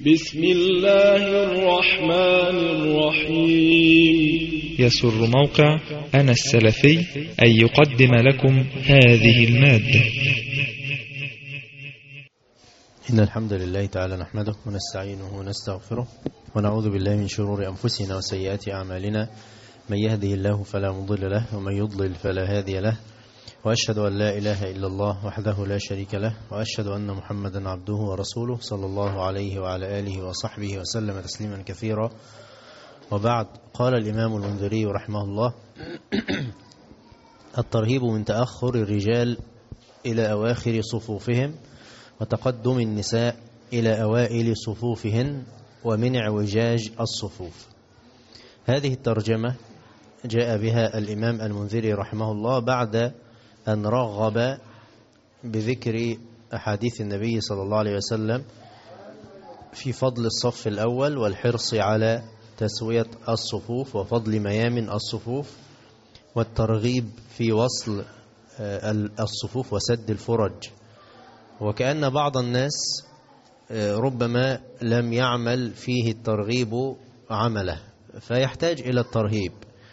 بسم الله الرحمن الرحيم. يسر موقع أنا السلفي أن يقدم لكم هذه المادة. إن الحمد لله تعالى نحمده ونستعينه ونستغفره ونعوذ بالله من شرور أنفسنا وسيئات أعمالنا، من يهده الله فلا مضل له ومن يضلل فلا هادي له، وأشهد أن لا إله إلا الله وحده لا شريك له، وأشهد أن محمدا عبده ورسوله صلى الله عليه وعلى آله وصحبه وسلم تسليما كثيرا. وبعد، قال الإمام المنذري رحمه الله: الترهيب من تأخر الرجال إلى أواخر صفوفهم، وتقدم النساء إلى أوائل صفوفهن، ومن اعوجاج الصفوف. هذه الترجمة جاء بها الإمام المنذري رحمه الله بعد أن رغب بذكر أحاديث النبي صلى الله عليه وسلم في فضل الصف الأول والحرص على تسوية الصفوف وفضل ميامن الصفوف، والترغيب في وصل الصفوف وسد الفرج. وكأن بعض الناس ربما لم يعمل فيه الترغيب عمله فيحتاج إلى الترهيب،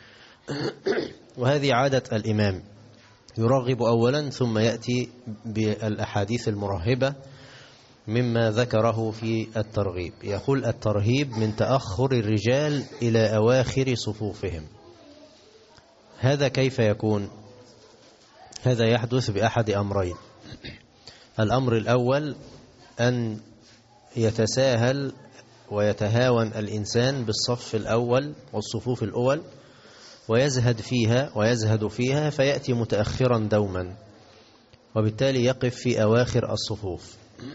وهذه عادة الإمام، يرغب أولا ثم يأتي بالأحاديث المرهبة مما ذكره في الترغيب. يقول: الترهيب من تأخر الرجال إلى أواخر صفوفهم. هذا كيف يكون؟ هذا يحدث بأحد أمرين. الأمر الأول أن يتساهل ويتهاون الإنسان بالصف الأول والصفوف الأول ويزهد فيها فيأتي متأخرا دوما، وبالتالي يقف في أواخر الصفوف.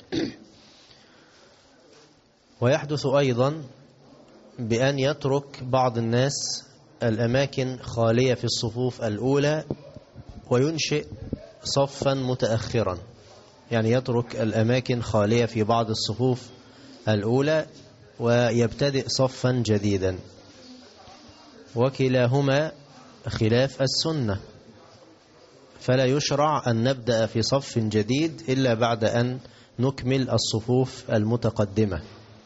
ويحدث أيضا بأن يترك بعض الناس الأماكن خالية في الصفوف الأولى وينشئ صفا متأخرا، يعني يترك الأماكن خالية في بعض الصفوف الأولى ويبتدئ صفا جديدا، وكلاهما خلاف السنة. فلا يشرع أن نبدأ في صف جديد إلا بعد أن نكمل الصفوف المتقدمة.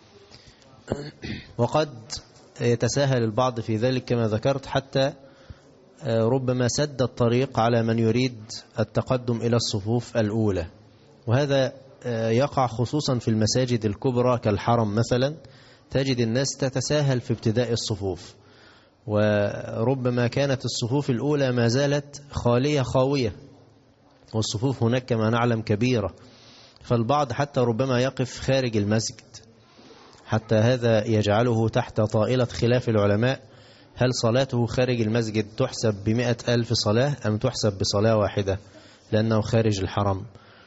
وقد يتساهل البعض في ذلك كما ذكرت، حتى ربما سد الطريق على من يريد التقدم إلى الصفوف الأولى. وهذا يقع خصوصا في المساجد الكبرى كالحرم مثلا، تجد الناس تتساهل في ابتداء الصفوف، وربما كانت الصفوف الأولى ما زالت خاوية، والصفوف هناك كما نعلم كبيرة، فالبعض حتى ربما يقف خارج المسجد. حتى هذا يجعله تحت طائلة خلاف العلماء: هل صلاته خارج المسجد تحسب ب100,000 صلاة أم تحسب بصلاة واحدة لأنه خارج الحرم؟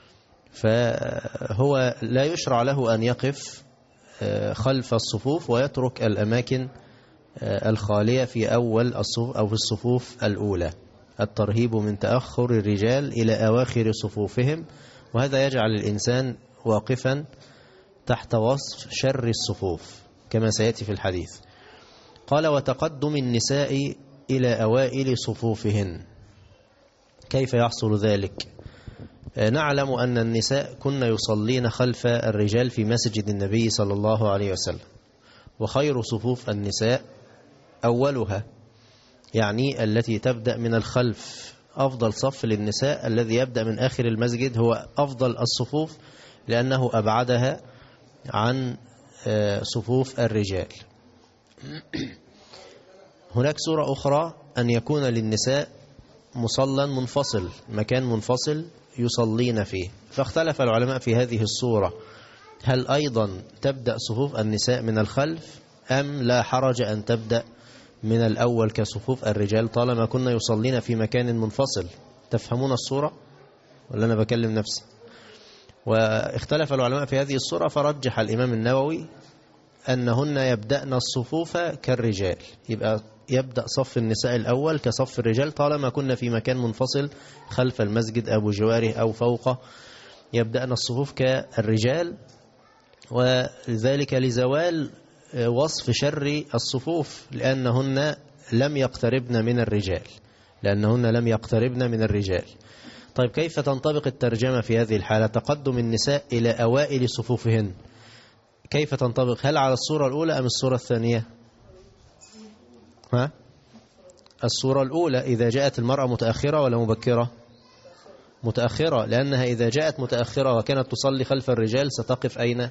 فهو لا يشرع له أن يقف خلف الصفوف ويترك الأماكن الخالية في أول الصفوف أو في الصفوف الأولى. الترهيب من تأخر الرجال إلى أواخر صفوفهم، وهذا يجعل الإنسان واقفا تحت وصف شر الصفوف كما سيأتي في الحديث. قال: وتقدم النساء إلى أوائل صفوفهن. كيف يحصل ذلك؟ نعلم أن النساء كن يصلين خلف الرجال في مسجد النبي صلى الله عليه وسلم، وخير صفوف النساء أولها، يعني التي تبدأ من الخلف. أفضل صف للنساء الذي يبدأ من آخر المسجد هو أفضل الصفوف، لأنه أبعدها عن صفوف الرجال. هناك صورة أخرى أن يكون للنساء مصلى منفصل، مكان منفصل يصلين فيه، فاختلف العلماء في هذه الصورة: هل أيضا تبدأ صفوف النساء من الخلف أم لا حرج أن تبدأ من الأول كصفوف الرجال طالما كنا يصلين في مكان منفصل؟ تفهمون الصورة ولا أنا بكلم نفسي؟ واختلف العلماء في هذه الصورة، فرجح الإمام النووي أنهن يبدأن الصفوف كالرجال، يبقى يبدأ صف النساء الأول كصف الرجال طالما كنا في مكان منفصل خلف المسجد أو بجواره أو فوقه، يبدأن الصفوف كالرجال، وذلك لزوال وصف شر الصفوف لأنهن لم يقتربن من الرجال. طيب كيف تنطبق الترجمة في هذه الحالة؟ تقدم النساء إلى أوائل صفوفهن، كيف تنطبق؟ هل على الصورة الأولى أم الصورة الثانية؟ الصورة الأولى إذا جاءت المرأة متأخرة ولا مبكرة؟ متأخرة، لأنها إذا جاءت متأخرة وكانت تصلي خلف الرجال ستقف أين؟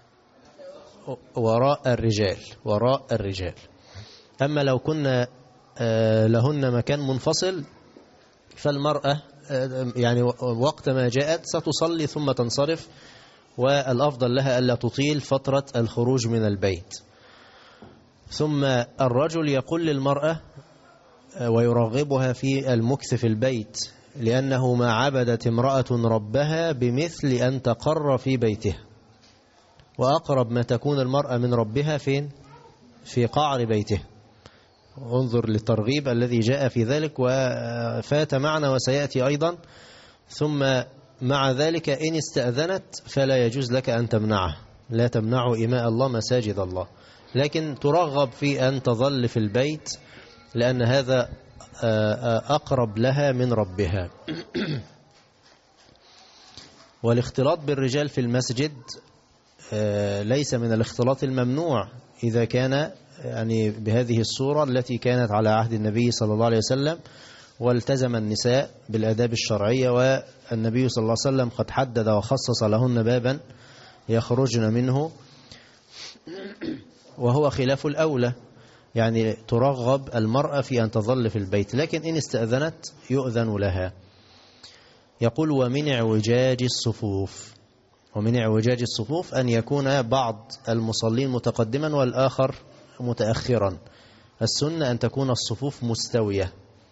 وراء الرجال. أما لو كنا لهن مكان منفصل فالمرأة يعني وقت ما جاءت ستصلي ثم تنصرف، والأفضل لها ألا تطيل فترة الخروج من البيت. ثم الرجل يقول للمرأة ويرغبها في المكث في البيت، لأنه ما عبدت امرأة ربها بمثل أن تقر في بيتها، وأقرب ما تكون المرأة من ربها فين؟ في قعر بيته. انظر للترغيب الذي جاء في ذلك وفات معنا وسيأتي أيضا. ثم مع ذلك إن استأذنت فلا يجوز لك أن تمنعه، لا تمنعوا إماء الله مساجد الله، لكن ترغب في أن تظل في البيت لأن هذا أقرب لها من ربها. والاختلاط بالرجال في المسجد ليس من الاختلاط الممنوع إذا كان يعني بهذه الصورة التي كانت على عهد النبي صلى الله عليه وسلم، والتزم النساء بالآداب الشرعية، والنبي صلى الله عليه وسلم قد حدد وخصص لهن بابا يخرجن منه، وهو خلاف الأولى، يعني ترغب المرأة في أن تظل في البيت، لكن إن استأذنت يؤذن لها. يقول ومن اعوجاج الصفوف، ومن اعوجاج الصفوف أن يكون بعض المصلين متقدما والآخر متأخرا. السنة أن تكون الصفوف مستوية.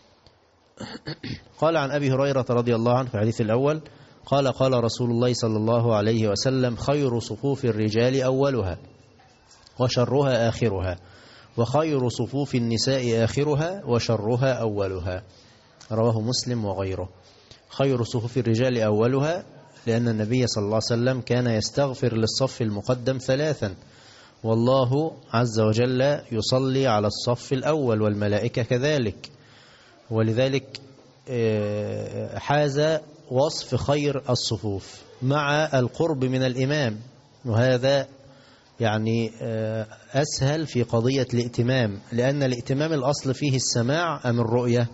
قال عن أبي هريرة رضي الله عنه في الحديث الأول قال قال رسول الله صلى الله عليه وسلم خير صفوف الرجال أولها وشرها آخرها، وخير صفوف النساء آخرها وشرها أولها. رواه مسلم وغيره. خير صفوف الرجال أولها لأن النبي صلى الله عليه وسلم كان يستغفر للصف المقدم 3، والله عز وجل يصلي على الصف الأول والملائكة كذلك، ولذلك حاز وصف خير الصفوف مع القرب من الإمام، وهذا يعني أسهل في قضية الائتمام، لأن الائتمام الأصل فيه السماع أم الرؤية؟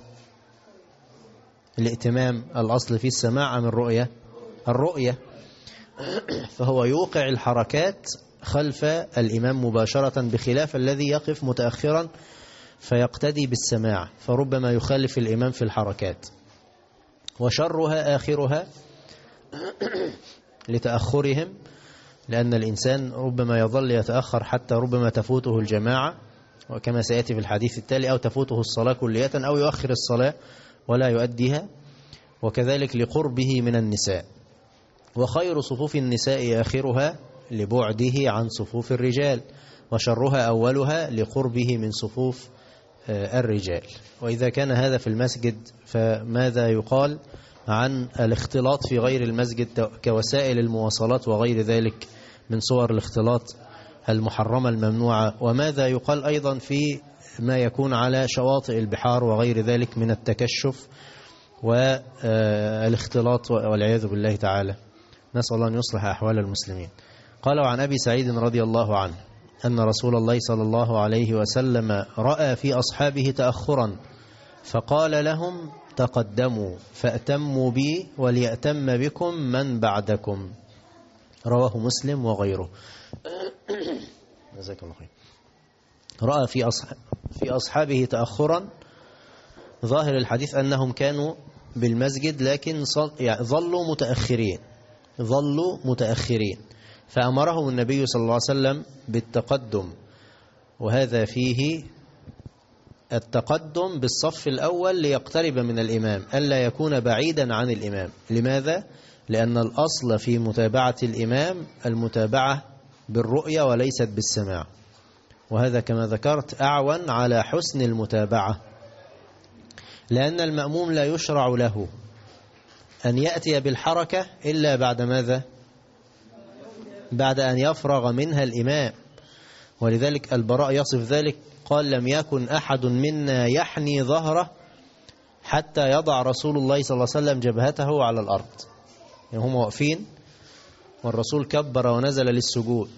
الائتمام الأصل فيه السماع أم الرؤية؟ الرؤية. فهو يوقع الحركات خلف الإمام مباشرة، بخلاف الذي يقف متأخرا فيقتدي بالسماع، فربما يخالف الإمام في الحركات. وشرها آخرها لتأخرهم، لأن الإنسان ربما يظل يتأخر حتى ربما تفوته الجماعة، وكما سيأتي في الحديث التالي، أو تفوته الصلاة كلية، أو يؤخر الصلاة ولا يؤديها، وكذلك لقربه من النساء. وخير صفوف النساء آخرها لبعده عن صفوف الرجال، وشرها أولها لقربه من صفوف الرجال. وإذا كان هذا في المسجد فماذا يقال عن الاختلاط في غير المسجد كوسائل المواصلات وغير ذلك من صور الاختلاط المحرمة الممنوعة؟ وماذا يقال أيضا في ما يكون على شواطئ البحار وغير ذلك من التكشف والاختلاط والعياذ بالله تعالى؟ نسأل الله أن يصلح أحوال المسلمين. قال عن أبي سعيد رضي الله عنه أن رسول الله صلى الله عليه وسلم رأى في أصحابه تأخرا فقال لهم تقدموا فأتموا بي وليأتم بكم من بعدكم. رواه مسلم وغيره. جزاك الله خير. رأى في أصحابه تأخرا، ظاهر الحديث أنهم كانوا بالمسجد لكن ظلوا متأخرين، فأمرهم النبي صلى الله عليه وسلم بالتقدم، وهذا فيه التقدم بالصف الأول ليقترب من الإمام، ألا يكون بعيدا عن الإمام. لماذا؟ لأن الأصل في متابعة الإمام المتابعة بالرؤية وليست بالسماع، وهذا كما ذكرت أعون على حسن المتابعة، لأن المأموم لا يشرع له أن يأتي بالحركة إلا بعد ماذا؟ بعد أن يفرغ منها الإمام. ولذلك البراء يصف ذلك قال لم يكن أحد منا يحني ظهره حتى يضع رسول الله صلى الله عليه وسلم جبهته على الأرض. يعني هم واقفين والرسول كبر ونزل للسجود،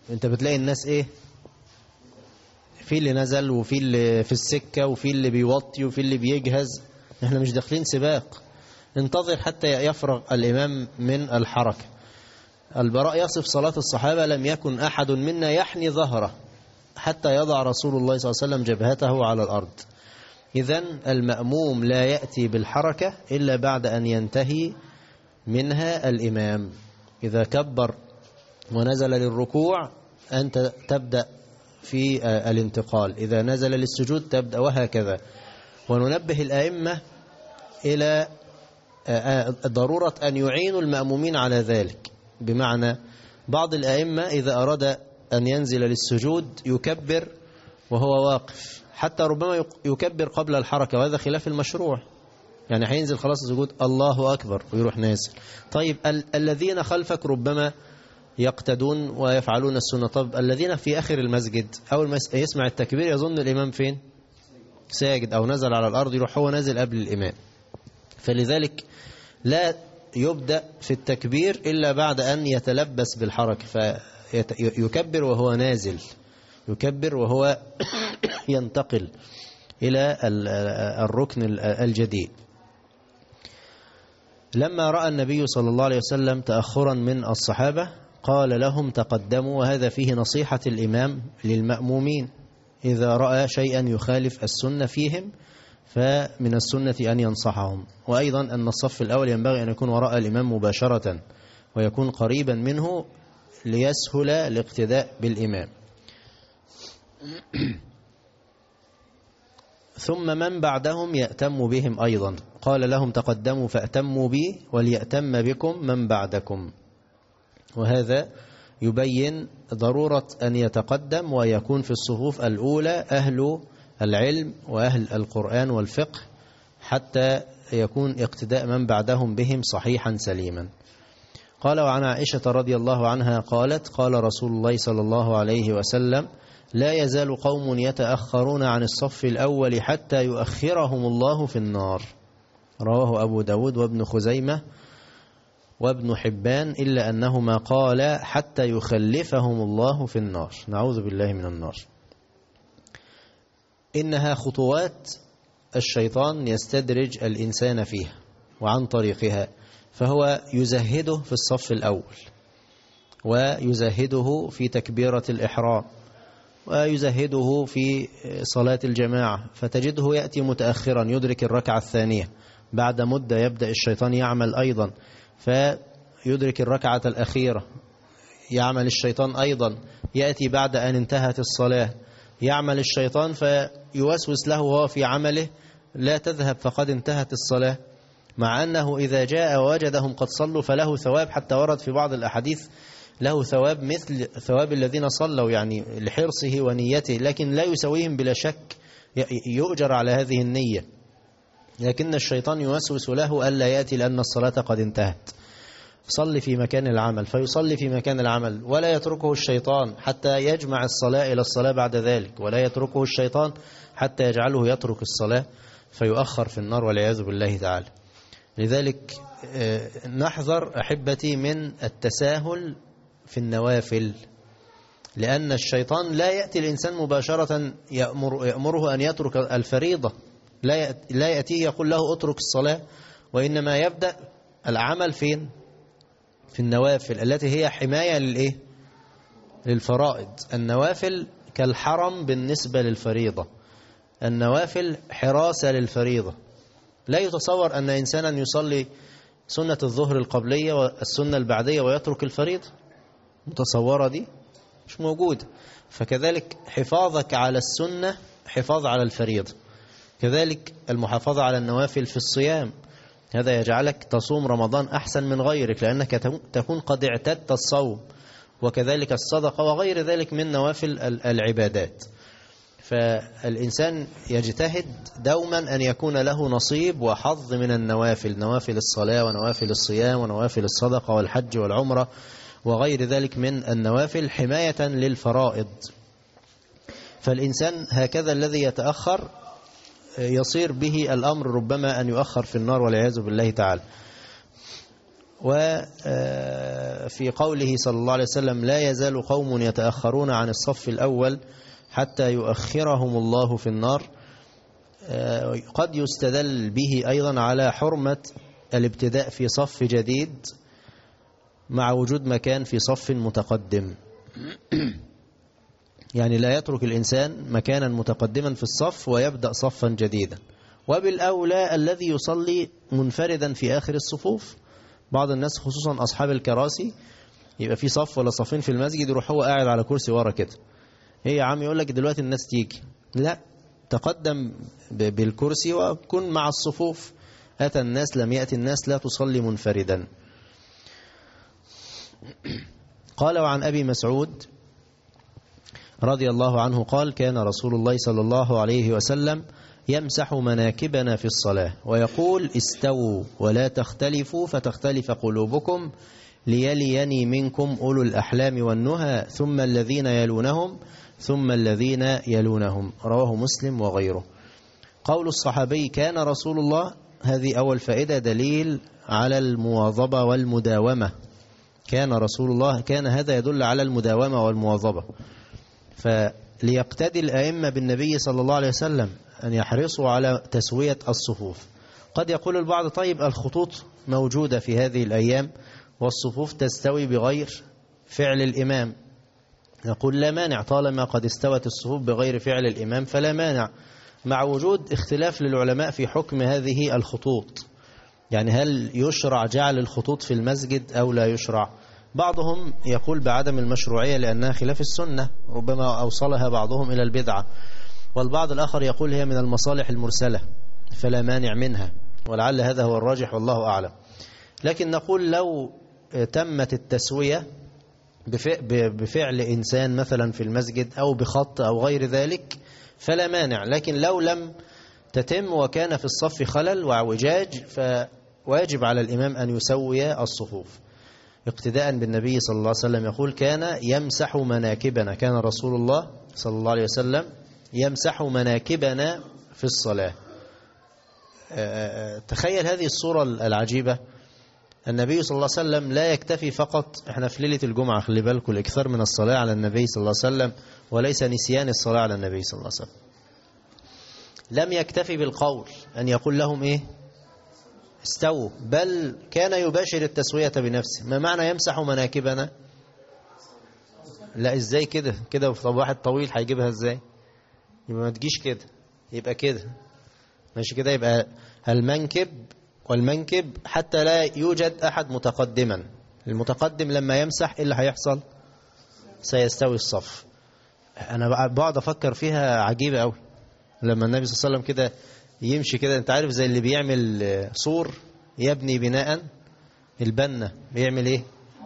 انت بتلاقي الناس ايه، في اللي نزل وفي اللي في السكة وفي اللي بيوطي وفي اللي بيجهز. احنا مش داخلين سباق، انتظر حتى يفرغ الإمام من الحركة. البراء يصف صلاة الصحابة: لم يكن أحد منا يحني ظهره حتى يضع رسول الله صلى الله عليه وسلم جبهته على الأرض. إذن المأموم لا يأتي بالحركة إلا بعد أن ينتهي منها الإمام. إذا كبر ونزل للركوع أنت تبدأ في الانتقال، إذا نزل للسجود تبدأ، وهكذا. وننبه الأئمة إلى ضرورة أن يعينوا المأمومين على ذلك. بمعنى بعض الأئمة إذا أراد أن ينزل للسجود يكبر وهو واقف، حتى ربما يكبر قبل الحركة، وهذا خلاف المشروع. يعني هينزل خلاص السجود الله أكبر ويروح نازل. طيب الذين خلفك ربما يقتدون ويفعلون السنة. طب الذين في آخر المسجد أول ما يسمع التكبير يظن الإمام فين؟ ساجد أو نزل على الأرض، يروح هو نازل قبل الإمام. فلذلك لا يبدأ في التكبير إلا بعد أن يتلبس بالحركة، فيكبر وهو نازل، يكبر وهو ينتقل إلى الركن الجديد. لما رأى النبي صلى الله عليه وسلم تأخرا من الصحابة قال لهم تقدموا، وهذا فيه نصيحة الإمام للمأمومين. إذا رأى شيئا يخالف السنة فيهم فمن السنة أن ينصحهم. وأيضا أن الصف الأول ينبغي أن يكون وراء الإمام مباشرة ويكون قريبا منه ليسهل الاقتداء بالإمام. ثم من بعدهم يأتم بهم أيضا، قال لهم تقدموا فأتموا بي وليأتم بكم من بعدكم. وهذا يبين ضرورة أن يتقدم ويكون في الصفوف الأولى أهل العلم وأهل القرآن والفقه، حتى يكون اقتداء من بعدهم بهم صحيحا سليما. قال: وعن عائشة رضي الله عنها قالت: قال رسول الله صلى الله عليه وسلم: لا يزال قوم يتأخرون عن الصف الأول حتى يؤخرهم الله في النار. رواه أبو داود وابن خزيمة وابن حبان، إلا أنهما قال حتى يخلفهم الله في النار. نعوذ بالله من النار. إنها خطوات الشيطان يستدرج الإنسان فيها وعن طريقها، فهو يزهده في الصف الأول، ويزهده في تكبيرة الإحرام، ويزهده في صلاة الجماعة، فتجده يأتي متأخرا يدرك الركعة الثانية. بعد مدة يبدأ الشيطان يعمل أيضا فيدرك الركعة الأخيرة. يعمل الشيطان أيضا يأتي بعد أن انتهت الصلاة، يعمل الشيطان فيوسوس له وهو في عمله: لا تذهب فقد انتهت الصلاة، مع أنه إذا جاء ووجدهم قد صلوا فله ثواب، حتى ورد في بعض الأحاديث له ثواب مثل ثواب الذين صلوا، يعني لحرصه ونيته، لكن لا يسويهم بلا شك، يؤجر على هذه النية. لكن الشيطان يوسوس له ألا يأتي لأن الصلاة قد انتهت، صلي في مكان العمل، فيصلي في مكان العمل، ولا يتركه الشيطان حتى يجمع الصلاة إلى الصلاة بعد ذلك، ولا يتركه الشيطان حتى يجعله يترك الصلاة فيؤخر في النار والعياذ بالله تعالى. لذلك نحذر أحبتي من التساهل في النوافل، لأن الشيطان لا يأتي الإنسان مباشرة يأمره أن يترك الفريضة، لا يأتيه يقول له اترك الصلاة، وإنما يبدأ العمل فين؟ في النوافل التي هي حماية للإيه؟ للفرائض. النوافل كالحرم بالنسبة للفريضة، النوافل حراسة للفريضة. لا يتصور أن إنسانا يصلي سنة الظهر القبلية والسنة البعدية ويترك الفريضة، متصورة دي؟ مش موجودة. فكذلك حفاظك على السنة حفاظ على الفريضة، كذلك المحافظة على النوافل في الصيام، هذا يجعلك تصوم رمضان أحسن من غيرك، لأنك تكون قد اعتدت الصوم، وكذلك الصدقة وغير ذلك من نوافل العبادات. فالإنسان يجتهد دوما أن يكون له نصيب وحظ من النوافل، نوافل الصلاة ونوافل الصيام ونوافل الصدقة والحج والعمرة وغير ذلك من النوافل، حماية للفرائض. فالإنسان هكذا الذي يتأخر يصير به الأمر ربما أن يؤخر في النار والعياذ بالله تعالى. وفي قوله صلى الله عليه وسلم لا يزال قوم يتأخرون عن الصف الأول حتى يؤخرهم الله في النار، قد يستدل به أيضا على حرمة الابتداء في صف جديد مع وجود مكان في صف متقدم. يعني لا يترك الإنسان مكانا متقدما في الصف ويبدأ صفا جديدا. وبالأولى الذي يصلي منفردا في آخر الصفوف. بعض الناس خصوصا أصحاب الكراسي يبقى في صف ولا صفين في المسجد يروح هو قاعد على كرسي ورا كده. ايه يا عم، يقول لك دلوقتي الناس تيجي. لا، تقدم بالكرسي وكن مع الصفوف. أتى الناس لم يأتي الناس، لا تصلي منفردا. قال وعن أبي مسعود رضي الله عنه قال كان رسول الله صلى الله عليه وسلم يمسح مناكبنا في الصلاة ويقول استووا ولا تختلفوا فتختلف قلوبكم ليليني منكم أولو الأحلام والنهى ثم الذين يلونهم ثم الذين يلونهم. رواه مسلم وغيره. قول الصحابي كان رسول الله، هذه أول فائدة، دليل على المواظبة والمداومة. كان رسول الله، كان هذا يدل على المداومة والمواظبة. فليقتدي الأئمة بالنبي صلى الله عليه وسلم أن يحرصوا على تسوية الصفوف. قد يقول البعض طيب الخطوط موجودة في هذه الأيام والصفوف تستوي بغير فعل الإمام. نقول لا مانع، طالما قد استوت الصفوف بغير فعل الإمام فلا مانع، مع وجود اختلاف للعلماء في حكم هذه الخطوط. يعني هل يشرع جعل الخطوط في المسجد أو لا يشرع؟ بعضهم يقول بعدم المشروعية لأنها خلاف السنة، ربما أوصلها بعضهم إلى البدعة. والبعض الآخر يقول هي من المصالح المرسلة فلا مانع منها، ولعل هذا هو الراجح والله أعلم. لكن نقول لو تمت التسوية بفعل إنسان مثلا في المسجد أو بخط أو غير ذلك فلا مانع. لكن لو لم تتم وكان في الصف خلل وعوجاج فواجب على الإمام أن يسوي الصفوف اقتداء بالنبي صلى الله عليه وسلم. يقول كان يمسح مناكبنا، كان رسول الله صلى الله عليه وسلم يمسح مناكبنا في الصلاة. تخيل هذه الصورة العجيبة. النبي صلى الله عليه وسلم لا يكتفي فقط، احنا في ليلة الجمعة خلي بالكم الإكثار من الصلاة على النبي صلى الله عليه وسلم وليس نسيان الصلاة على النبي صلى الله عليه وسلم. لم يكتفي بالقول أن يقول لهم إيه استووا، بل كان يباشر التسوية بنفسه. ما معنى يمسح مناكبنا؟ لا ازاي كده كده؟ طب واحد طويل هيجيبها ازاي؟ يبقى ما تجيش كده، يبقى كده ماشي كده، يبقى المنكب والمنكب حتى لا يوجد أحد متقدما. المتقدم لما يمسح إيه اللي هيحصل؟ سيستوي الصف. أنا بقعد أفكر فيها عجيبة أوي. لما النبي صلى الله عليه وسلم كده يمشي كده، أنت عارف زي اللي بيعمل سور يبني بناء، البنة بيعمل إيه؟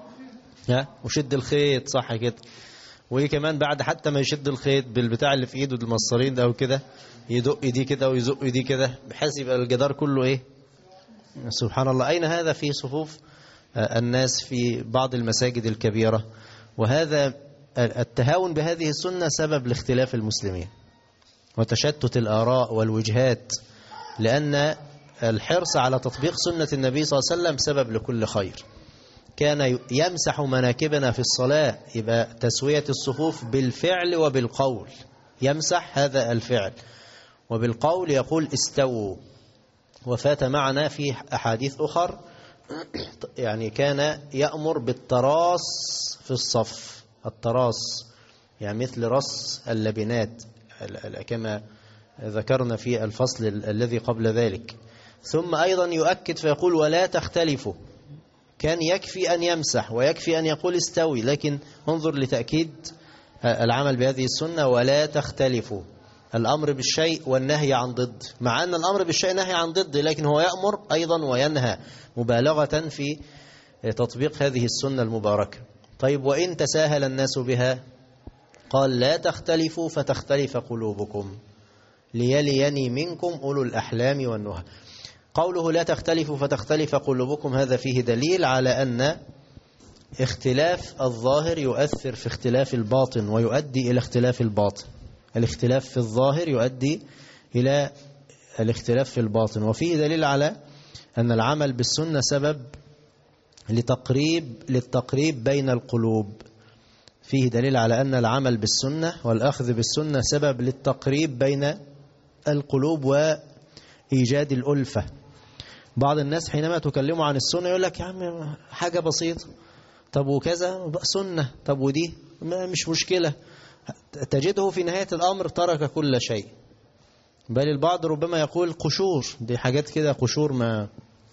وشد الخيط، صح كده. وإيه كمان بعد حتى ما يشد الخيط بالبتاع اللي في إيده المصارين ده وكده، يدق دي كده ويزق دي كده بحيث يبقى الجدار كله إيه؟ سبحان الله. أين هذا في صفوف الناس في بعض المساجد الكبيرة؟ وهذا التهاون بهذه السنة سبب لاختلاف المسلمين وتشتت الآراء والوجهات، لأن الحرص على تطبيق سنة النبي صلى الله عليه وسلم سبب لكل خير. كان يمسح مناكبنا في الصلاة، يبقى تسوية الصفوف بالفعل وبالقول. يمسح هذا الفعل، وبالقول يقول استووا. وفات معنا في أحاديث أخر يعني كان يأمر بالتراص في الصف. التراص يعني مثل رص اللبنات كما ذكرنا في الفصل الذي قبل ذلك. ثم أيضا يؤكد فيقول ولا تختلفوا. كان يكفي أن يمسح ويكفي أن يقول استوي، لكن انظر لتأكيد العمل بهذه السنة ولا تختلفوا. الأمر بالشيء والنهي عن ضد، مع أن الأمر بالشيء نهي عن ضد، لكن هو يأمر أيضا وينهى مبالغة في تطبيق هذه السنة المباركة. طيب وإن تساهل الناس بها؟ قال لا تختلفوا فتختلف قلوبكم ليليني منكم أولو الأحلام والنهى. قوله لا تختلفوا فتختلف قلوبكم هذا فيه دليل على أن اختلاف الظاهر يؤثر في اختلاف الباطن ويؤدي إلى اختلاف الباطن. الاختلاف في الظاهر يؤدي إلى الاختلاف في الباطن. وفيه دليل على أن العمل بالسنة سبب للتقريب بين القلوب. فيه دليل على أن العمل بالسنة والأخذ بالسنة سبب للتقريب بين القلوب وإيجاد الألفة. بعض الناس حينما تكلموا عن السنة يقول لك يا عم حاجة بسيطة، طب وكذا سنة، طب ودي مش مشكلة. تجده في نهاية الأمر ترك كل شيء. بل البعض ربما يقول قشور، دي حاجات كده قشور، ما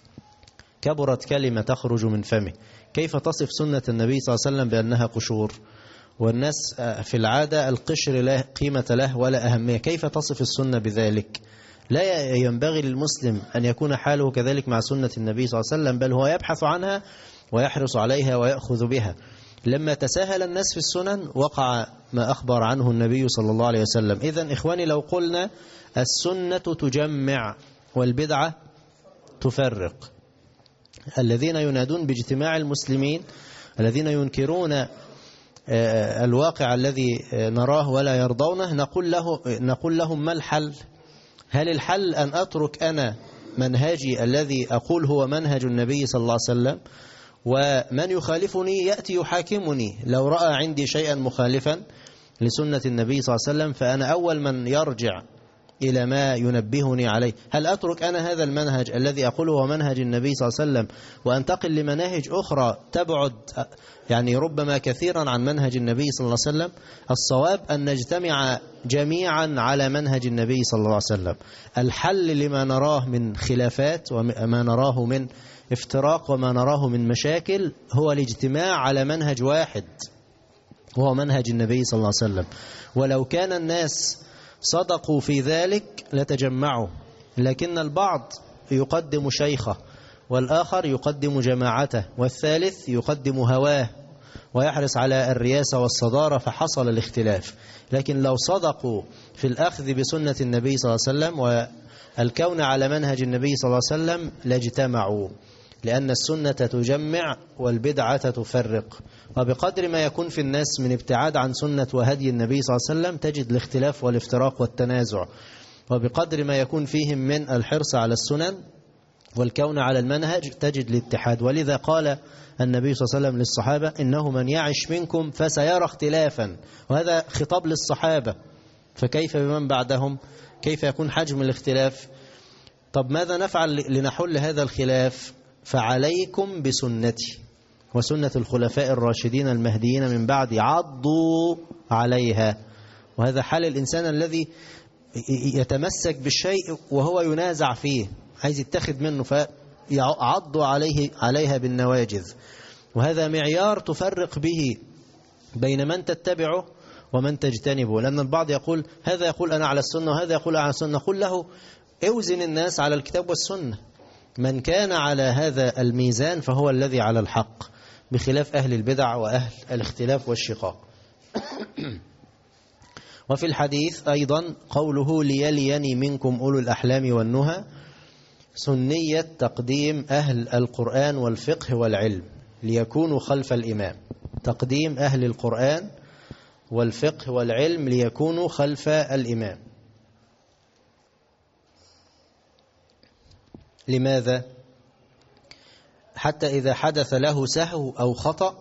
كبرت كلمة تخرج من فمه. كيف تصف سنة النبي صلى الله عليه وسلم بأنها قشور؟ والناس في العادة القشر لا قيمة له ولا أهمية، كيف تصف السنة بذلك؟ لا ينبغي للمسلم أن يكون حاله كذلك مع سنة النبي صلى الله عليه وسلم، بل هو يبحث عنها ويحرص عليها ويأخذ بها. لما تساهل الناس في السنن وقع ما أخبر عنه النبي صلى الله عليه وسلم. إذن إخواني، لو قلنا السنة تجمع والبدعة تفرق، الذين ينادون باجتماع المسلمين، الذين ينكرون الواقع الذي نراه ولا يرضونه، نقول لهم ما الحل؟ هل الحل أن أترك أنا منهجي الذي أقول هو منهج النبي صلى الله عليه وسلم، ومن يخالفني يأتي يحاكمني لو رأى عندي شيئا مخالفا لسنة النبي صلى الله عليه وسلم، فأنا أول من يرجع إلى ما ينبهني عليه؟ هل أترك أنا هذا المنهج الذي أقوله هو منهج النبي صلى الله عليه وسلم وأنتقل لمناهج أخرى تبعد يعني ربما كثيرا عن منهج النبي صلى الله عليه وسلم؟ الصواب أن نجتمع جميعا على منهج النبي صلى الله عليه وسلم. الحل لما نراه من خلافات وما نراه من افتراق وما نراه من مشاكل هو الاجتماع على منهج واحد، وهو منهج النبي صلى الله عليه وسلم. ولو كان الناس صدقوا في ذلك لتجمعوا، لكن البعض يقدم شيخه، والآخر يقدم جماعته، والثالث يقدم هواه ويحرص على الرياسة والصدارة، فحصل الاختلاف. لكن لو صدقوا في الأخذ بسنة النبي صلى الله عليه وسلم والكون على منهج النبي صلى الله عليه وسلم لاجتمعوا، لأن السنة تجمع والبدعة تفرق. وبقدر ما يكون في الناس من ابتعاد عن سنة وهدي النبي صلى الله عليه وسلم تجد الاختلاف والافتراق والتنازع، وبقدر ما يكون فيهم من الحرص على السنن والكون على المنهج تجد الاتحاد. ولذا قال النبي صلى الله عليه وسلم للصحابة: إنه من يعش منكم فسيرى اختلافا، وهذا خطاب للصحابة، فكيف بمن بعدهم؟ كيف يكون حجم الاختلاف؟ طب ماذا نفعل لنحل هذا الخلاف؟ فعليكم بسنتي وسنة الخلفاء الراشدين المهديين من بعد، عضوا عليها. وهذا حال الإنسان الذي يتمسك بالشيء وهو ينازع فيه، عايز يتخذ منه فيعضوا عليها بالنواجذ. وهذا معيار تفرق به بين من تتبعه ومن تجتنبه، لأن البعض يقول هذا يقول أنا على السنة وهذا يقول أنا على السنة. قل له اوزن الناس على الكتاب والسنة، من كان على هذا الميزان فهو الذي على الحق، بخلاف أهل البدع وأهل الاختلاف والشقاق. وفي الحديث أيضا قوله: ليليني منكم أولو الأحلام والنهى، سنية تقديم أهل القرآن والفقه والعلم ليكونوا خلف الإمام. تقديم أهل القرآن والفقه والعلم ليكونوا خلف الإمام. لماذا؟ حتى إذا حدث له سهو أو خطأ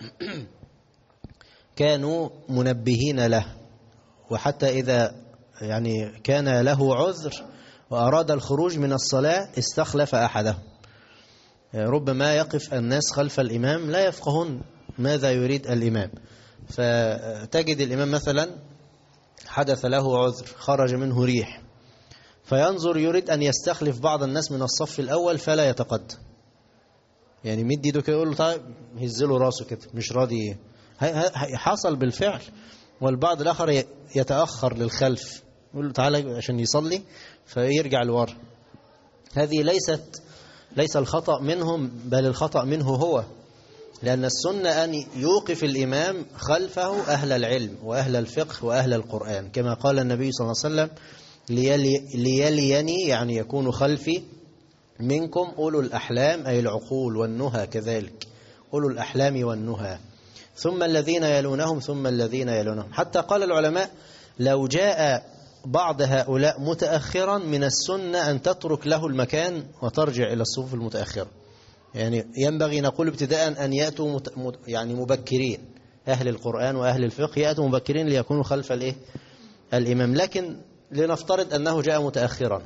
كانوا منبهين له، وحتى إذا يعني كان له عذر وأراد الخروج من الصلاة استخلف أحدهم. ربما يقف الناس خلف الإمام لا يفقهون ماذا يريد الإمام، فتجد الإمام مثلا حدث له عذر، خرج منه ريح، فينظر يريد أن يستخلف بعض الناس من الصف الأول فلا يتقدم، يعني مد يده كده يقول له طيب هزله راسه كده مش راضي. حصل بالفعل. والبعض الآخر يتأخر للخلف، يقول له تعالى عشان يصلي فيرجع لورا. هذه ليس الخطأ منهم، بل الخطأ منه هو، لأن السنة أن يوقف الإمام خلفه أهل العلم وأهل الفقه وأهل القرآن، كما قال النبي صلى الله عليه وسلم: ليليني يعني يكون خلفي منكم أولو الأحلام أي العقول والنهى، كذلك أولو الأحلام والنهى، ثم الذين يلونهم ثم الذين يلونهم. حتى قال العلماء: لو جاء بعض هؤلاء متأخرا من السنة أن تترك له المكان وترجع إلى الصفوف المتأخرة، يعني ينبغي نقول ابتداء أن يأتوا يعني مبكرين، أهل القرآن وأهل الفقه يأتوا مبكرين ليكونوا خلف الإمام. لكن لنفترض أنه جاء متأخرا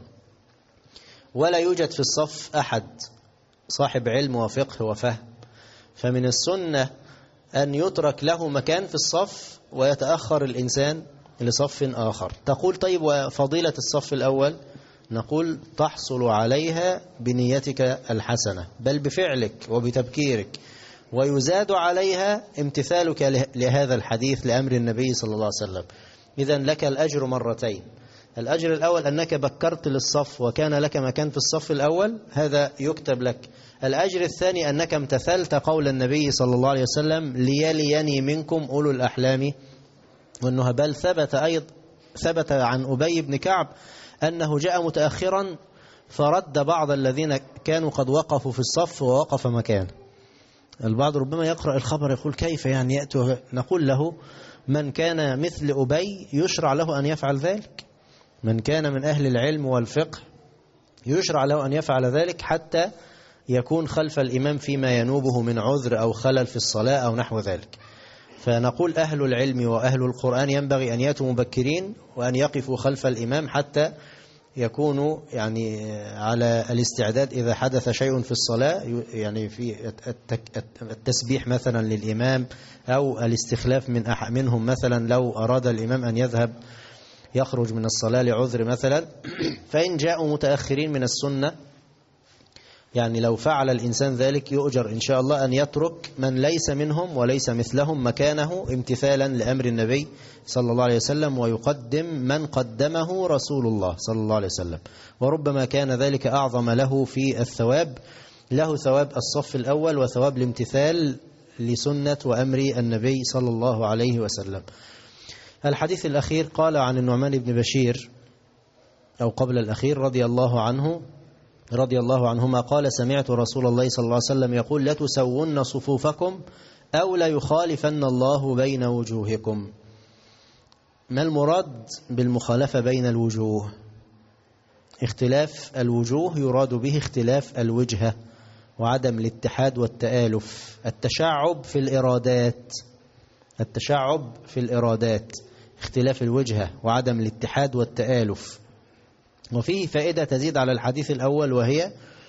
ولا يوجد في الصف أحد صاحب علم وفقه وفهم، فمن السنة أن يترك له مكان في الصف ويتأخر الإنسان لصف آخر. تقول طيب وفضيلة الصف الأول؟ نقول تحصل عليها بنيتك الحسنة، بل بفعلك وبتبكيرك، ويزاد عليها امتثالك لهذا الحديث لأمر النبي صلى الله عليه وسلم. إذن لك الأجر مرتين. الأجر الأول أنك بكرت للصف وكان لك مكان في الصف الأول، هذا يكتب لك. الأجر الثاني أنك امتثلت قول النبي صلى الله عليه وسلم ليليني منكم أولو الأحلام والنهى. بل ثبت عن أبي بن كعب أنه جاء متأخرا فرد بعض الذين كانوا قد وقفوا في الصف ووقف مكانه. البعض ربما يقرأ الخبر يقول كيف يعني يأتوا؟ نقول له من كان مثل أبي يشرع له أن يفعل ذلك، من كان من أهل العلم والفقه يشرع له أن يفعل ذلك حتى يكون خلف الإمام فيما ينوبه من عذر أو خلل في الصلاة أو نحو ذلك. فنقول أهل العلم وأهل القرآن ينبغي أن يأتوا مبكرين وأن يقفوا خلف الإمام حتى يكونوا يعني على الاستعداد إذا حدث شيء في الصلاة، يعني في التسبيح مثلا للإمام أو الاستخلاف منهم مثلا لو أراد الإمام أن يذهب يخرج من الصلاة لعذر مثلا. فإن جاءوا متأخرين من السنة يعني لو فعل الإنسان ذلك يؤجر إن شاء الله أن يترك من ليس منهم وليس مثلهم مكانه امتثالا لأمر النبي صلى الله عليه وسلم، ويقدم من قدمه رسول الله صلى الله عليه وسلم. وربما كان ذلك أعظم له في الثواب، له ثواب الصف الأول وثواب الامتثال لسنة وأمر النبي صلى الله عليه وسلم. الحديث الأخير قال عن النعمان بن بشير أو قبل الأخير رضي الله عنهما قال سمعت رسول الله صلى الله عليه وسلم يقول لتسون صفوفكم أو ليخالفن الله بين وجوهكم. ما المراد بالمخالفة بين الوجوه؟ اختلاف الوجوه يراد به اختلاف الوجهة وعدم الاتحاد والتآلف. التشعب في الإرادات اختلاف الوجهة وعدم الاتحاد والتآلف. وفيه فائدة تزيد على الحديث الأول، وهي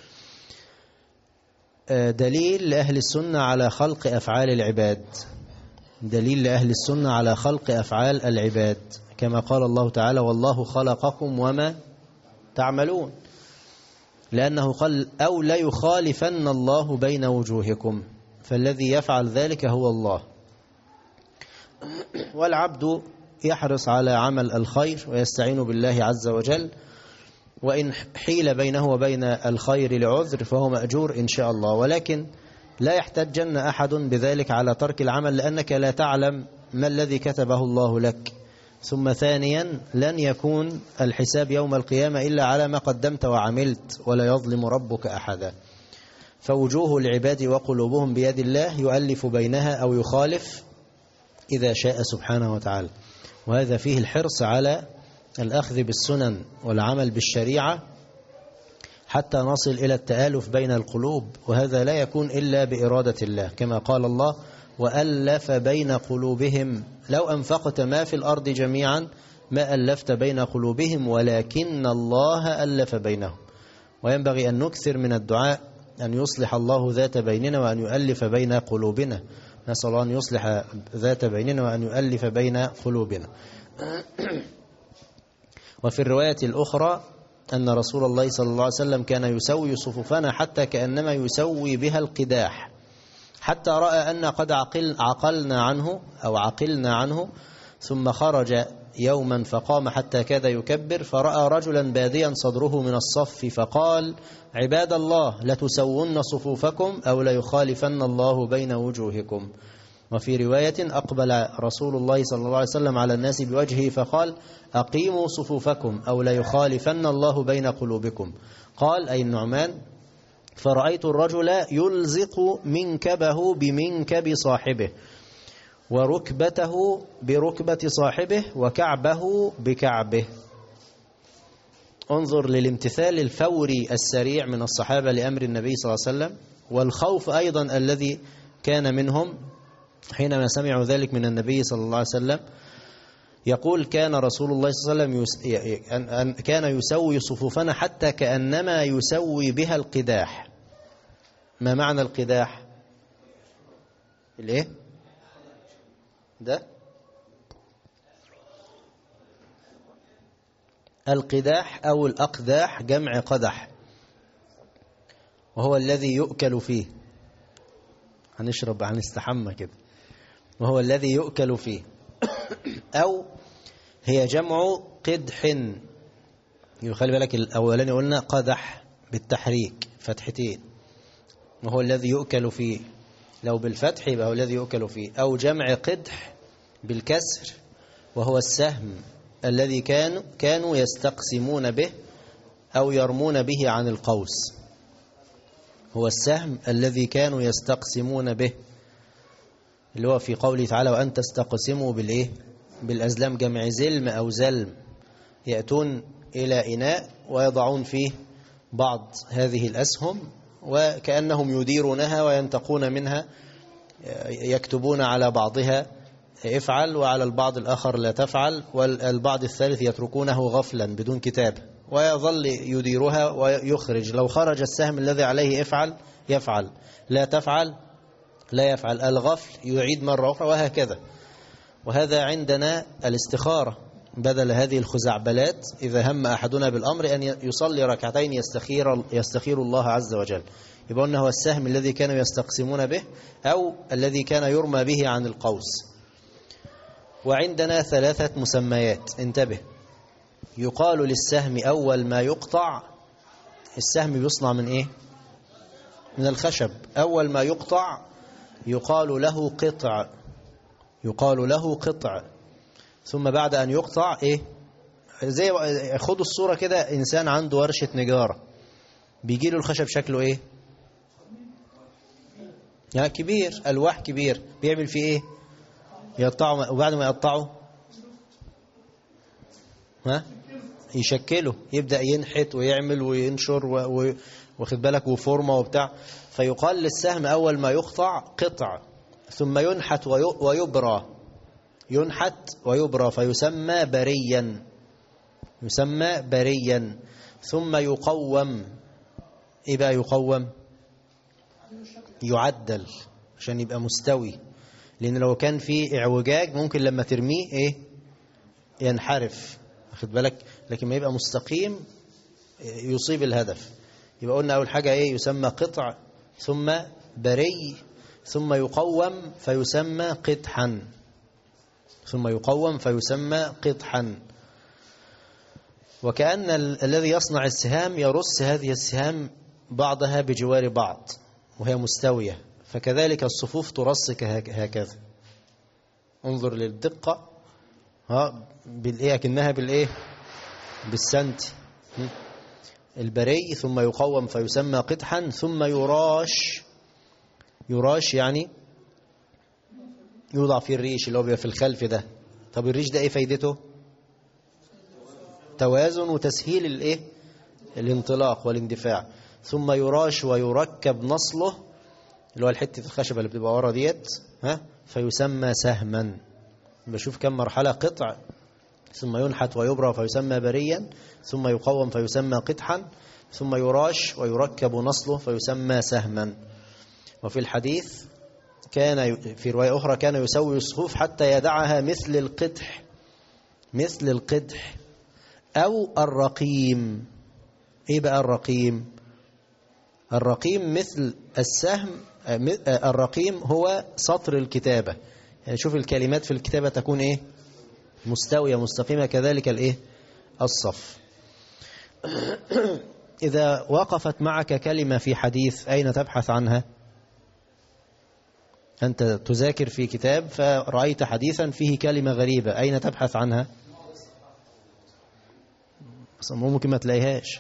دليل لأهل السنة على خلق أفعال العباد، دليل لأهل السنة على خلق أفعال العباد، كما قال الله تعالى والله خلقكم وما تعملون، لأنه قال أو لا يخالفن الله بين وجوهكم، فالذي يفعل ذلك هو الله. والعبد يحرص على عمل الخير ويستعين بالله عز وجل، وإن حيل بينه وبين الخير لعذر فهو مأجور إن شاء الله، ولكن لا يحتجن أحد بذلك على ترك العمل، لأنك لا تعلم ما الذي كتبه الله لك. ثم ثانيا لن يكون الحساب يوم القيامة إلا على ما قدمت وعملت، ولا يظلم ربك أحدا. فوجوه العباد وقلوبهم بيد الله يؤلف بينها أو يخالف إذا شاء سبحانه وتعالى. وهذا فيه الحرص على الأخذ بالسنن والعمل بالشريعة حتى نصل إلى التآلف بين القلوب، وهذا لا يكون إلا بإرادة الله، كما قال الله وألف بين قلوبهم لو أنفقت ما في الأرض جميعا ما ألفت بين قلوبهم ولكن الله ألف بينهم. وينبغي أن نكثر من الدعاء أن يصلح الله ذات بيننا وأن يؤلف بين قلوبنا. نسأل الله أن يصلح ذات بيننا وأن يؤلف بين قلوبنا. وفي الرواية الأخرى أن رسول الله صلى الله عليه وسلم كان يسوي صفوفنا حتى كأنما يسوي بها القداح، حتى رأى أن قد عقلنا عنه ثم خرج يوما فقام حتى كاد يكبر، فرأى رجلا باديا صدره من الصف فقال عباد الله لتسون صفوفكم أو ليخالفن الله بين وجوهكم. وفي رواية أقبل رسول الله صلى الله عليه وسلم على الناس بوجهه فقال أقيموا صفوفكم أو ليخالفن الله بين قلوبكم. قال أي النعمان فرأيت الرجل يلزق منكبه بمنكب صاحبه وركبته بركبة صاحبه وكعبه بكعبه. انظر للامتثال الفوري السريع من الصحابة لأمر النبي صلى الله عليه وسلم، والخوف أيضا الذي كان منهم حينما سمعوا ذلك من النبي صلى الله عليه وسلم. يقول كان رسول الله صلى الله عليه وسلم كان يسوي صفوفنا حتى كأنما يسوي بها القداح. ما معنى القداح؟ الايه ده؟ القداح أو الأقداح جمع قدح، وهو الذي يؤكل فيه. هنشرب هنستحمى كده. وهو الذي يؤكل فيه. أو هي جمع قدح. خلي بالك الأولاني قلنا قدح بالتحريك فتحتين، وهو الذي يؤكل فيه. لو بالفتح يبقى هو الذي يؤكل فيه. أو جمع قدح بالكسر، وهو السهم الذي كانوا يستقسمون به أو يرمون به عن القوس. هو السهم الذي كانوا يستقسمون به، اللي هو في قوله تعالى وأن تستقسموا بالإيه؟ بالأزلام، جمع زلم أو زلم. يأتون إلى إناء ويضعون فيه بعض هذه الأسهم، وكأنهم يديرونها وينتقون منها، يكتبون على بعضها افعل وعلى البعض الآخر لا تفعل، والبعض الثالث يتركونه غفلا بدون كتاب، ويظل يديرها ويخرج. لو خرج السهم الذي عليه افعل يفعل، لا تفعل لا يفعل، الغفل يعيد مرة أخرى، وهكذا. وهذا عندنا الاستخارة بدل هذه الخزعبلات. إذا هم أحدنا بالأمر أن يصلي ركعتين يستخير الله عز وجل، يبقى أنه هو السهم الذي كانوا يستقسمون به أو الذي كان يرمى به عن القوس. وعندنا 3 مسميات، انتبه. يقال للسهم أول ما يقطع، السهم بيصنع من إيه؟ من الخشب. أول ما يقطع يقال له قطع، يقال له قطع. ثم بعد أن يقطع إيه؟ زي خدوا الصورة كده، إنسان عنده ورشة نجارة، بيجي له الخشب شكله إيه؟ يعني كبير، ألواح كبير، بيعمل فيه إيه؟ يقطعه، وبعد ما يقطعه يشكله، يبدأ ينحت ويعمل وينشر واخد بالك وفورمه وبتاع. فيقال للسهم أول ما يقطع قطع، ثم ينحت ويبرى، ينحت ويبرى فيسمى بريا، يسمى بريا. ثم يقوم. إيه بقى يقوم؟ يعدل عشان يبقى مستوي، لأن لو كان فيه اعوجاج ممكن لما ترميه إيه؟ ينحرف، واخد بالك. لكن ما يبقى مستقيم يصيب الهدف. يبقى قلنا أول حاجة إيه؟ يسمى قطع، ثم بري، ثم يقوم فيسمى قدحا، ثم يقوم فيسمى قدحا. وكأن الذي يصنع السهام يرص هذه السهام بعضها بجوار بعض وهي مستوية، فكذلك الصفوف ترص هكذا. انظر للدقة، بالإيه؟ كأنها بالإيه؟ بالسنتي. البري. ثم يقوم فيسمى قدحا، ثم يراش. يراش يعني يوضع فيه الريش اللي هو بيبقى في الخلف ده. طب الريش ده ايه فايدته؟ توازن وتسهيل الايه؟ الانطلاق والاندفاع. ثم يراش ويركب نصله، اللي هو الحته الخشبه اللي بتبقى ورا ديت، فيسمى سهما. بشوف كم مرحله: قطع، ثم ينحت ويبرى فيسمى بريا، ثم يقوم فيسمى قدحا، ثم يراش ويركب نصله فيسمى سهما. وفي الحديث كان في رواية أخرى كان يسوي الصفوف حتى يدعها مثل القدح، مثل القدح أو الرقيم. إيه بقى الرقيم؟ الرقيم مثل السهم. الرقيم هو سطر الكتابة، يعني شوف الكلمات في الكتابة تكون إيه؟ مستوية مستقيمة، كذلك الإيه؟ الصف. إذا وقفت معك كلمة في حديث أين تبحث عنها؟ أنت تذاكر في كتاب فرأيت حديثا فيه كلمة غريبة، أين تبحث عنها؟ ممكن ما تلاقيهاش.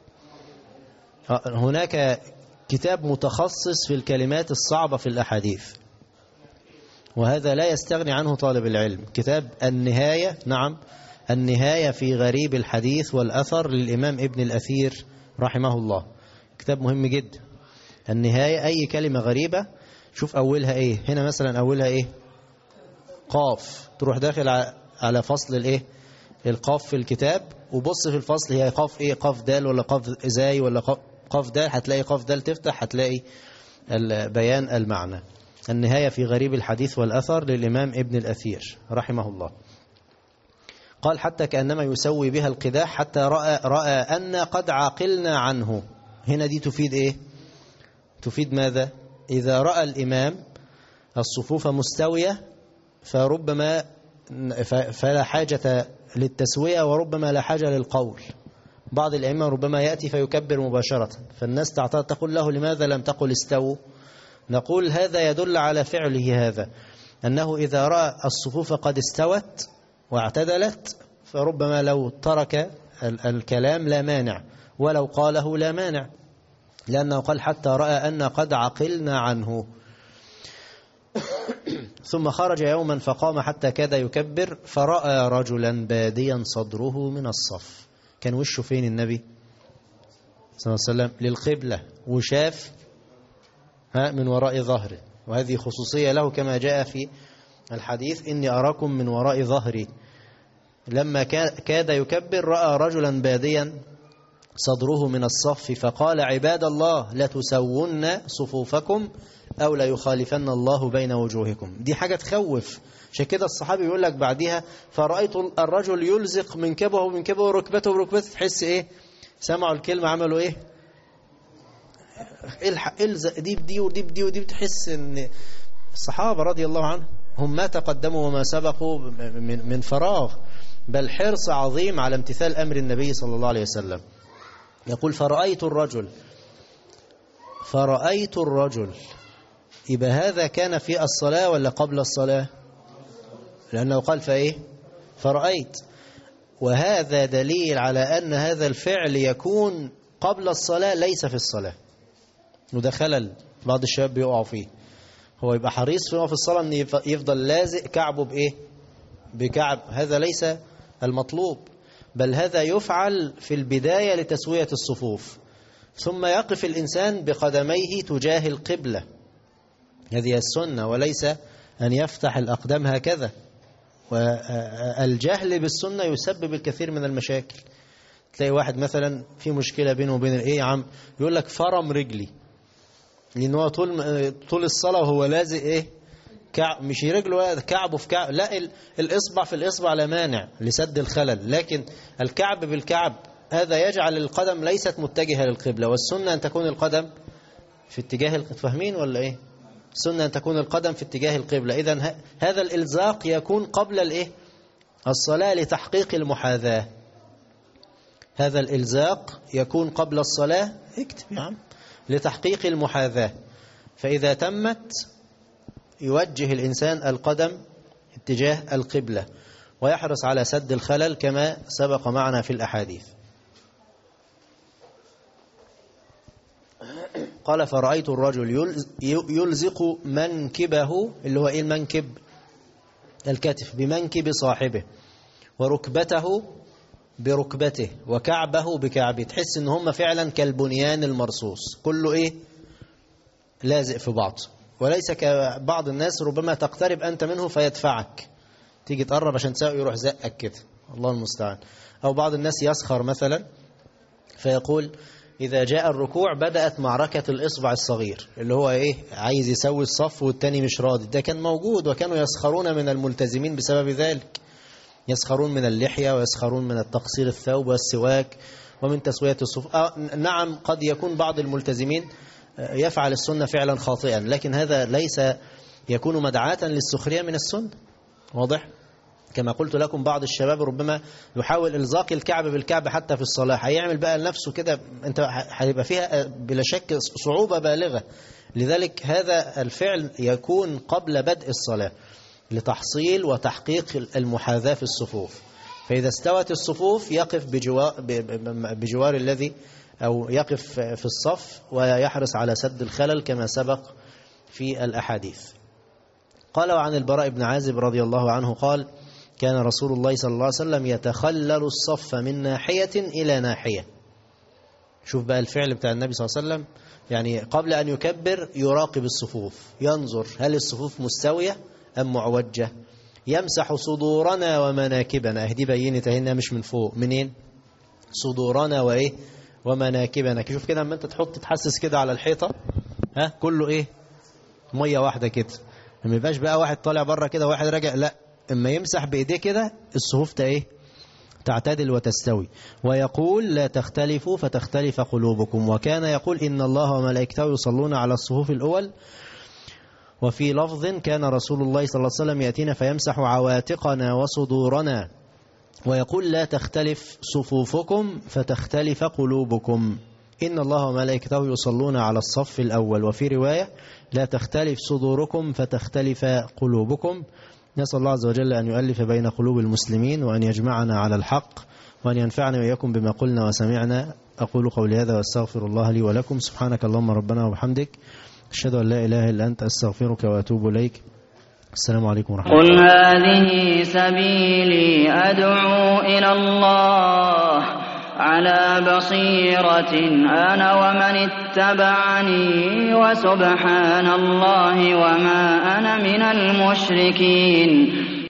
هناك كتاب متخصص في الكلمات الصعبة في الأحاديث، وهذا لا يستغني عنه طالب العلم. كتاب النهاية، نعم، النهاية في غريب الحديث والأثر للإمام ابن الأثير رحمه الله. كتاب مهم جدا. النهاية أي كلمة غريبة شوف أولها إيه. هنا مثلا أولها إيه؟ قاف، تروح داخل على فصل الإيه؟ القاف في الكتاب، وبص في الفصل هي قاف إيه؟ قاف دال ولا قاف زاي ولا قاف دال؟ هتلاقي قاف دال، تفتح هتلاقي بيان المعنى. النهاية في غريب الحديث والأثر للإمام ابن الأثير رحمه الله. قال حتى كأنما يسوي بها القداح حتى رأى أن قد عقلنا عنه. هنا دي تفيد إيه؟ تفيد ماذا؟ إذا رأى الإمام الصفوف مستوية فربما فلا حاجة للتسوية، وربما لا حاجة للقول. بعض الأئمة ربما يأتي فيكبر مباشرة، فالناس تعترض تقول له لماذا لم تقل استووا؟ نقول هذا يدل على فعله هذا، أنه إذا رأى الصفوف قد استوت واعتدلت فربما لو ترك الكلام لا مانع، ولو قاله لا مانع، لأنه قال حتى رأى أن قد عقلنا عنه. ثم خرج يوما فقام حتى كاد يكبر فرأى رجلا باديا صدره من الصف. كان وشه فين النبي صلى الله عليه وسلم؟ للقبلة، وشاف من وراء ظهره، وهذه خصوصية له كما جاء في الحديث إني أراكم من وراء ظهري. لما كاد يكبر رأى رجلا باديا صدره من الصف فقال عباد الله لتسون صفوفكم أو لا يخالفن الله بين وجوهكم. دي حاجة تخوف. عشان كده الصحابي يقول لك بعدها فرأيت الرجل يلزق منكبه بمنكبه وركبته بركبته. تحس إيه؟ سمعوا الكلمة عملوا إيه؟ الزق دي بدي ودي بدي ودي. تحس ان الصحابة رضي الله عنهم هم ما تقدموا وما سبقوا من فراغ، بل حرص عظيم على امتثال أمر النبي صلى الله عليه وسلم. يقول فرأيت الرجل، يبقى هذا كان في الصلاة ولا قبل الصلاة؟ لأنه قال فإيه؟ فرأيت. وهذا دليل على أن هذا الفعل يكون قبل الصلاة ليس في الصلاة، وده خلل بعض الشباب بيقعوا فيه. هو يبقى حريص في الصلاة أن يفضل لازق كعبه بإيه؟ بكعب. هذا ليس المطلوب، بل هذا يفعل في البداية لتسوية الصفوف، ثم يقف الإنسان بقدميه تجاه القبلة. هذه السنة، وليس أن يفتح الأقدام هكذا. والجهل بالسنة يسبب الكثير من المشاكل. تلاقي واحد مثلا في مشكلة بينه وبين إيه يا عم، يقول لك فرم رجلي، لأن هو طول الصلاة وهو لازق إيه؟ مش رجله كعبه في كعب. لا، الإصبع في الإصبع لا مانع لسد الخلل، لكن الكعب بالكعب هذا يجعل القدم ليست متجهة للقبلة. والسنة أن تكون القدم في اتجاه فاهمين ولا إيه؟ السنة أن تكون القدم في اتجاه القبلة. إذن هذا الإلزاق يكون قبل الإيه؟ الصلاة لتحقيق المحاذاة. هذا الإلزاق يكون قبل الصلاة، اكتب يا عم، لتحقيق المحاذاة. فإذا تمت يوجه الإنسان القدم اتجاه القبلة، ويحرص على سد الخلل كما سبق معنا في الأحاديث. قال فرأيت الرجل يلزق منكبه، اللي هو إيه المنكب؟ الكتف، بمنكب صاحبه، وركبته بركبته، وكعبه بكعبه. تحس ان هم فعلا كالبنيان المرصوص، كله ايه؟ لازق في بعض، وليس كبعض الناس ربما تقترب انت منه فيدفعك، تيجي تقرب عشان تساوي يروح زقك كده، الله المستعان. او بعض الناس يسخر مثلا فيقول اذا جاء الركوع بدأت معركة الاصبع الصغير، اللي هو ايه؟ عايز يسوي الصف والتاني مش راضي. ده كان موجود، وكانوا يسخرون من الملتزمين بسبب ذلك. يسخرون من اللحية، ويسخرون من التقصير الثوب والسواك، ومن تسوية الصفوف. نعم، قد يكون بعض الملتزمين يفعل السنة فعلا خاطئا، لكن هذا ليس يكون مدعاة للسخرية من السنة. واضح؟ كما قلت لكم بعض الشباب ربما يحاول إلزاق الكعب بالكعب حتى في الصلاة، هيعمل بقى لنفسه كده، انت هيبقى فيها بلا شك صعوبة بالغة. لذلك هذا الفعل يكون قبل بدء الصلاة لتحصيل وتحقيق المحاذاة في الصفوف. فإذا استوت الصفوف يقف بجوار الذي أو يقف في الصف، ويحرص على سد الخلل كما سبق في الأحاديث. قال وعن البراء بن عازب رضي الله عنه قال كان رسول الله صلى الله عليه وسلم يتخلل الصف من ناحية إلى ناحية. شوف بقى الفعل بتاع النبي صلى الله عليه وسلم، يعني قبل أن يكبر يراقب الصفوف، ينظر هل الصفوف مستوية أم معوجة، يمسح صدورنا ومناكبنا. اهدي بينت اهنا مش من فوق، منين؟ صدورنا وإيه ومناكبنا. شوف كده لما أنت تحط تحسس كده على الحيطة، ها كله إيه مية واحدة كده، ما يبقاش بقى واحد طالع بره كده وواحد راجع، لا، اما يمسح بايديه كده الصفوف ايه تعتدل وتستوي. ويقول لا تختلفوا فتختلف قلوبكم. وكان يقول إن الله وملائكته يصلون على الصفوف الأول. وفي لفظ كان رسول الله صلى الله عليه وسلم يأتينا فيمسح عواتقنا وصدورنا ويقول لا تختلف صفوفكم فتختلف قلوبكم. إن الله وملائكته يصلون على الصف الأول. وفي رواية لا تختلف صدوركم فتختلف قلوبكم. نسأل الله عز وجل أن يؤلف بين قلوب المسلمين وأن يجمعنا على الحق وأن ينفعنا وإياكم بما قلنا وسمعنا. أقول قولي هذا وأستغفر الله لي ولكم. سبحانك اللهم ربنا وبحمدك، أشهد أن لا إله إلا أنت، أستغفرك وأتوب إليك. السلام عليكم ورحمة الله. قل هذه سبيلي أدعو إلى الله على بصيرة أنا ومن اتبعني وسبحان الله وما أنا من المشركين.